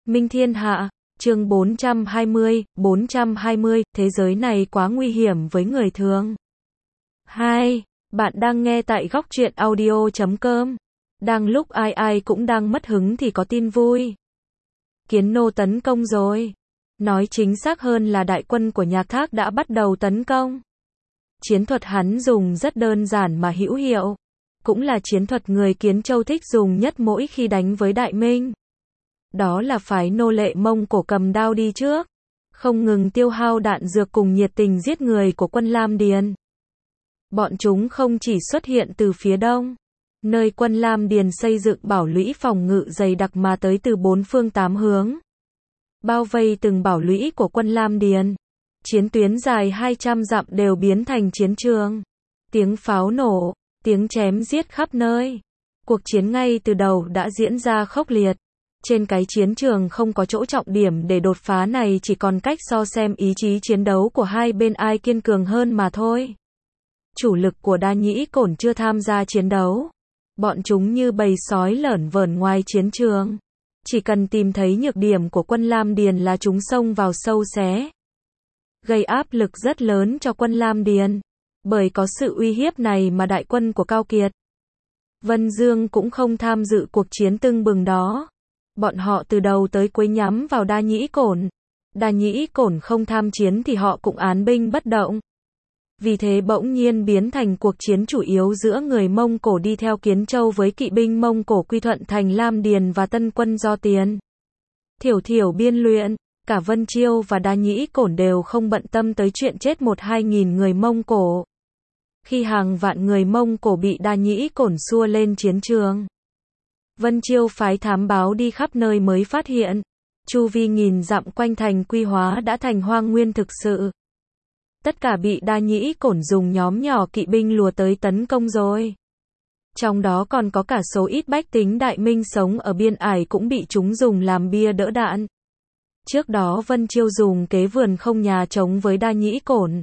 Minh Thiên Hạ, chương 420, thế giới này quá nguy hiểm với người thường. 2. Bạn đang nghe tại góc truyện audio.com. Đang lúc ai ai cũng đang mất hứng thì có tin vui. Kiến Nô tấn công rồi. Nói chính xác hơn là đại quân của Nhạc Thác đã bắt đầu tấn công. Chiến thuật hắn dùng rất đơn giản mà hữu hiệu. Cũng là chiến thuật người Kiến Châu thích dùng nhất mỗi khi đánh với Đại Minh. Đó là phái nô lệ Mông Cổ cầm đao đi trước, không ngừng tiêu hao đạn dược cùng nhiệt tình giết người của quân Lam Điền. Bọn chúng không chỉ xuất hiện từ phía đông, nơi quân Lam Điền xây dựng bảo lũy phòng ngự dày đặc mà tới từ bốn phương tám hướng, bao vây từng bảo lũy của quân Lam Điền. Chiến tuyến dài 200 dặm đều biến thành chiến trường. Tiếng pháo nổ, tiếng chém giết khắp nơi. Cuộc chiến ngay từ đầu đã diễn ra khốc liệt. Trên cái chiến trường không có chỗ trọng điểm để đột phá này, chỉ còn cách so xem ý chí chiến đấu của hai bên ai kiên cường hơn mà thôi. Chủ lực của Đa Nhĩ Cổn chưa tham gia chiến đấu. Bọn chúng như bầy sói lởn vởn ngoài chiến trường. Chỉ cần tìm thấy nhược điểm của quân Lam Điền là chúng xông vào sâu xé. Gây áp lực rất lớn cho quân Lam Điền. Bởi có sự uy hiếp này mà đại quân của Cao Kiệt, Vân Dương cũng không tham dự cuộc chiến tưng bừng đó. Bọn họ từ đầu tới cuối nhắm vào Đa Nhĩ Cổn. Đa Nhĩ Cổn không tham chiến thì họ cũng án binh bất động. Vì thế bỗng nhiên biến thành cuộc chiến chủ yếu giữa người Mông Cổ đi theo Kiến Châu với kỵ binh Mông Cổ quy thuận thành Lam Điền và tân quân do Tiền Thiểu Thiểu biên luyện. Cả Vân Chiêu và Đa Nhĩ Cổn đều không bận tâm tới chuyện chết 1-2 nghìn người Mông Cổ. Khi hàng vạn người Mông Cổ bị Đa Nhĩ Cổn xua lên chiến trường, Vân Chiêu phái thám báo đi khắp nơi mới phát hiện, chu vi nghìn dặm quanh thành Quy Hóa đã thành hoang nguyên thực sự. Tất cả bị Đa Nhĩ Cổn dùng nhóm nhỏ kỵ binh lùa tới tấn công rồi. Trong đó còn có cả số ít bách tính Đại Minh sống ở biên ải cũng bị chúng dùng làm bia đỡ đạn. Trước đó Vân Chiêu dùng kế vườn không nhà chống với Đa Nhĩ Cổn.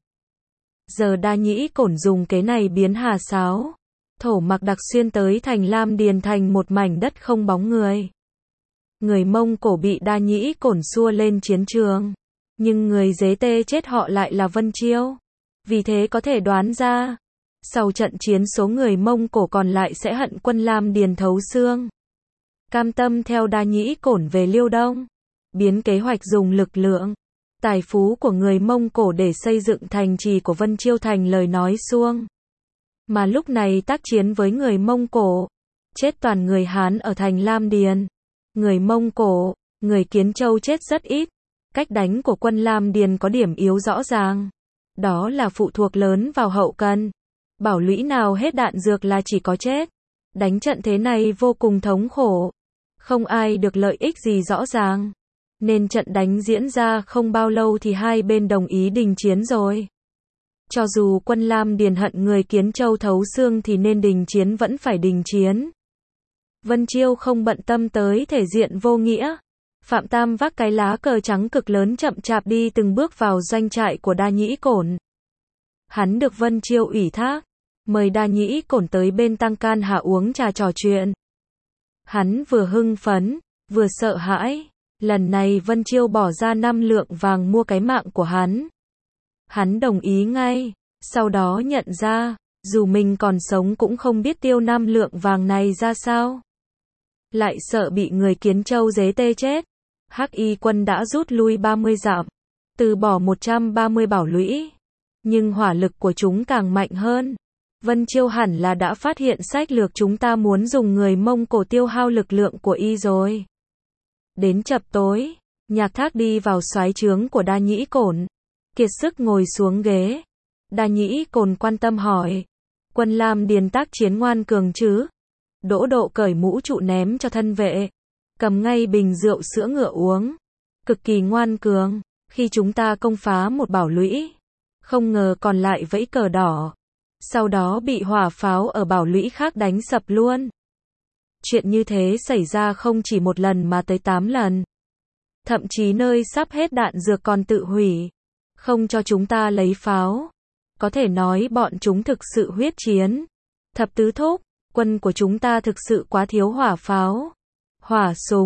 Giờ Đa Nhĩ Cổn dùng kế này biến hà sáo. Thổ mặc đặc xuyên tới thành Lam Điền thành một mảnh đất không bóng người. Người Mông Cổ bị Đa Nhĩ Cổn xua lên chiến trường. Nhưng người dế tê chết họ lại là Vân Chiêu. Vì thế có thể đoán ra, sau trận chiến số người Mông Cổ còn lại sẽ hận quân Lam Điền thấu xương. Cam tâm theo Đa Nhĩ Cổn về Liêu Đông. Biến kế hoạch dùng lực lượng, tài phú của người Mông Cổ để xây dựng thành trì của Vân Chiêu thành lời nói suông. Mà lúc này tác chiến với người Mông Cổ, chết toàn người Hán ở thành Lam Điền. Người Mông Cổ, người Kiến Châu chết rất ít. Cách đánh của quân Lam Điền có điểm yếu rõ ràng. Đó là phụ thuộc lớn vào hậu cần. Bảo lũy nào hết đạn dược là chỉ có chết. Đánh trận thế này vô cùng thống khổ. Không ai được lợi ích gì rõ ràng. Nên trận đánh diễn ra không bao lâu thì hai bên đồng ý đình chiến rồi. Cho dù quân Lam Điền hận người Kiến Châu thấu xương thì nên đình chiến vẫn phải đình chiến. Vân Chiêu không bận tâm tới thể diện vô nghĩa. Phạm Tam vác cái lá cờ trắng cực lớn chậm chạp đi từng bước vào doanh trại của Đa Nhĩ Cổn. Hắn được Vân Chiêu ủy thác, mời Đa Nhĩ Cổn tới bên Tăng Can Hạ uống trà trò chuyện. Hắn vừa hưng phấn, vừa sợ hãi. Lần này Vân Chiêu bỏ ra 5 lượng vàng mua cái mạng của hắn. Hắn đồng ý ngay, sau đó nhận ra, dù mình còn sống cũng không biết tiêu 5 lượng vàng này ra sao. Lại sợ bị người Kiến Châu dế tê chết. Hắc Y quân đã rút lui 30 dặm, từ bỏ 130 bảo lũy. Nhưng hỏa lực của chúng càng mạnh hơn. Vân Chiêu hẳn là đã phát hiện sách lược chúng ta muốn dùng người Mông Cổ tiêu hao lực lượng của y rồi. Đến chập tối, Nhạc Thác đi vào soái trướng của Đa Nhĩ Cổn. Kiệt sức ngồi xuống ghế. Đa Nhĩ Cổn quan tâm hỏi. Quân Lam Điền tác chiến ngoan cường chứ? Đỗ Độ cởi mũ trụ ném cho thân vệ. Cầm ngay bình rượu sữa ngựa uống. Cực kỳ ngoan cường. Khi chúng ta công phá một bảo lũy, không ngờ còn lại vẫy cờ đỏ. Sau đó bị hỏa pháo ở bảo lũy khác đánh sập luôn. Chuyện như thế xảy ra không chỉ một lần mà tới 8 lần. Thậm chí nơi sắp hết đạn dược còn tự hủy. Không cho chúng ta lấy pháo. Có thể nói bọn chúng thực sự huyết chiến. Thập tứ thúc, quân của chúng ta thực sự quá thiếu hỏa pháo, hỏa súng.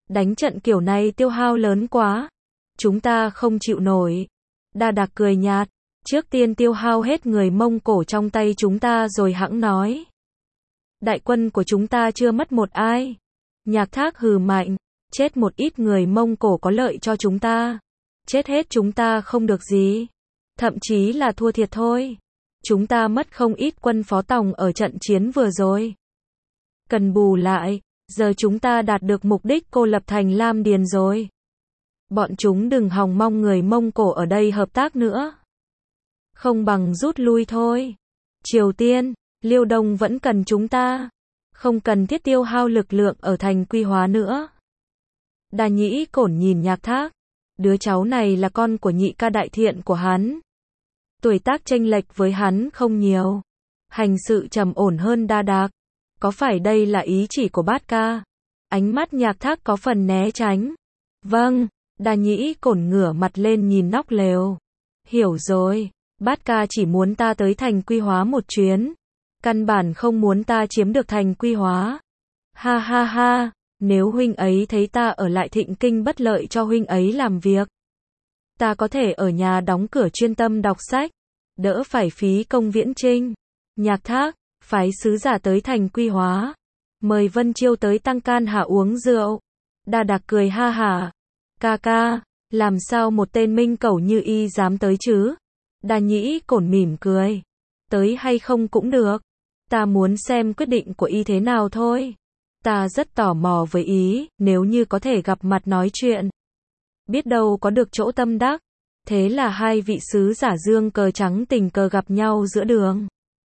Đánh trận kiểu này tiêu hao lớn quá. Chúng ta không chịu nổi. Đa Đạc cười nhạt. Trước tiên tiêu hao hết người Mông Cổ trong tay chúng ta rồi hẵng nói. Đại quân của chúng ta chưa mất một ai. Nhạc Thác hừ mạnh. Chết một ít người Mông Cổ có lợi cho chúng ta. Chết hết chúng ta không được gì. Thậm chí là thua thiệt thôi. Chúng ta mất không ít quân phó tòng ở trận chiến vừa rồi. Cần bù lại, giờ chúng ta đạt được mục đích cô lập thành Lam Điền rồi. Bọn chúng đừng hòng mong người Mông Cổ ở đây hợp tác nữa. Không bằng rút lui thôi. Triều Tiên, Liêu Đông vẫn cần chúng ta. Không cần thiết tiêu hao lực lượng ở thành Quy Hóa nữa. Đa Nhĩ Cổn nhìn Nhạc Thác. Đứa cháu này là con của nhị ca đại thiện của hắn. Tuổi tác chênh lệch với hắn không nhiều. Hành sự trầm ổn hơn Đa Đạc. Có phải đây là ý chỉ của bát ca? Ánh mắt Nhạc Thác có phần né tránh. Vâng, Đa Nhĩ Cổn ngửa mặt lên nhìn nóc lều. Hiểu rồi, bát ca chỉ muốn ta tới thành Quy Hóa một chuyến. Căn bản không muốn ta chiếm được thành Quy Hóa. Ha ha ha, nếu huynh ấy thấy ta ở lại Thịnh Kinh bất lợi cho huynh ấy làm việc. Ta có thể ở nhà đóng cửa chuyên tâm đọc sách. Đỡ phải phí công viễn chinh. Nhạc Thác, phái sứ giả tới thành Quy Hóa. Mời Vân Chiêu tới Tăng Can Hạ uống rượu. Đa Đạc cười ha hả. Ca ca, làm sao một tên minh cẩu như y dám tới chứ? Đa Nhĩ Cổn mỉm cười. Tới hay không cũng được. Ta muốn xem quyết định của y thế nào thôi. Ta rất tò mò với ý, nếu như có thể gặp mặt nói chuyện. Biết đâu có được chỗ tâm đắc. Thế là hai vị sứ giả dương cờ trắng tình cờ gặp nhau giữa đường.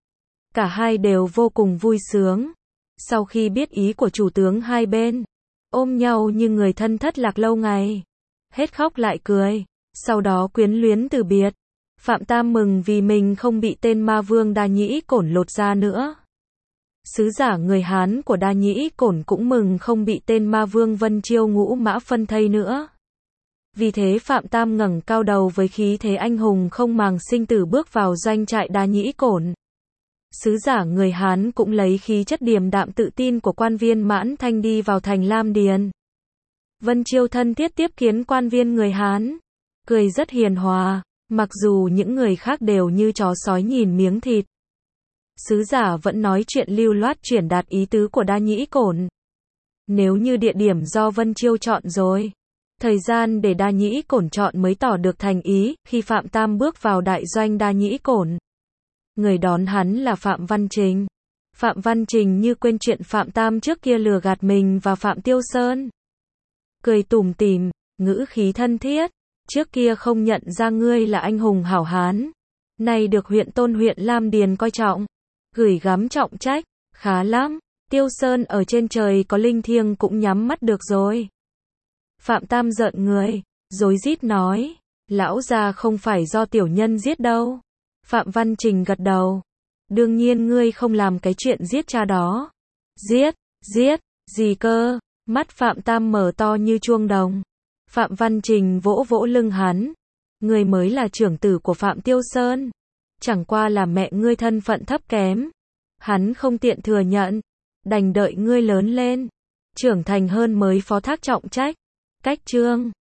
Cả hai đều vô cùng vui sướng. Sau khi biết ý của chủ tướng hai bên, ôm nhau như người thân thất lạc lâu ngày. Hết khóc lại cười. Sau đó quyến luyến từ biệt. Phạm Tam mừng vì mình không bị tên ma vương Đa Nhĩ Cổn lột ra nữa. Sứ giả người Hán của Đa Nhĩ Cổn cũng mừng không bị tên ma vương Vân Chiêu ngũ mã phân thây nữa. Vì thế Phạm Tam ngẩng cao đầu với khí thế anh hùng không màng sinh tử bước vào doanh trại Đa Nhĩ Cổn. Sứ giả người Hán cũng lấy khí chất điềm đạm tự tin của quan viên Mãn Thanh đi vào thành Lam Điền. Vân Chiêu thân thiết tiếp kiến quan viên người Hán, cười rất hiền hòa, mặc dù những người khác đều như chó sói nhìn miếng thịt. Sứ giả vẫn nói chuyện lưu loát truyền đạt ý tứ của Đa Nhĩ Cổn. Nếu như địa điểm do Vân Chiêu chọn rồi, thời gian để Đa Nhĩ Cổn chọn mới tỏ được thành ý. Khi Phạm Tam bước vào đại doanh Đa Nhĩ Cổn, người đón hắn là Phạm Văn Trình. Phạm Văn Trình như quên chuyện Phạm Tam trước kia lừa gạt mình và Phạm Tiêu Sơn. Cười tủm tỉm, ngữ khí thân thiết. Trước kia không nhận ra ngươi là anh hùng hảo hán. Nay được huyện tôn huyện Lam Điền coi trọng. Gửi gắm trọng trách. Khá lắm. Tiêu Sơn ở trên trời có linh thiêng cũng nhắm mắt được rồi. Phạm Tam giận người. Rối rít nói. Lão già không phải do tiểu nhân giết đâu. Phạm Văn Trình gật đầu. Đương nhiên ngươi không làm cái chuyện giết cha đó. Giết, gì cơ? Mắt Phạm Tam mở to như chuông đồng. Phạm Văn Trình vỗ vỗ lưng hắn. Ngươi mới là trưởng tử của Phạm Tiêu Sơn. Chẳng qua là mẹ ngươi thân phận thấp kém. Hắn không tiện thừa nhận. Đành đợi ngươi lớn lên, trưởng thành hơn mới phó thác trọng trách. Cách chương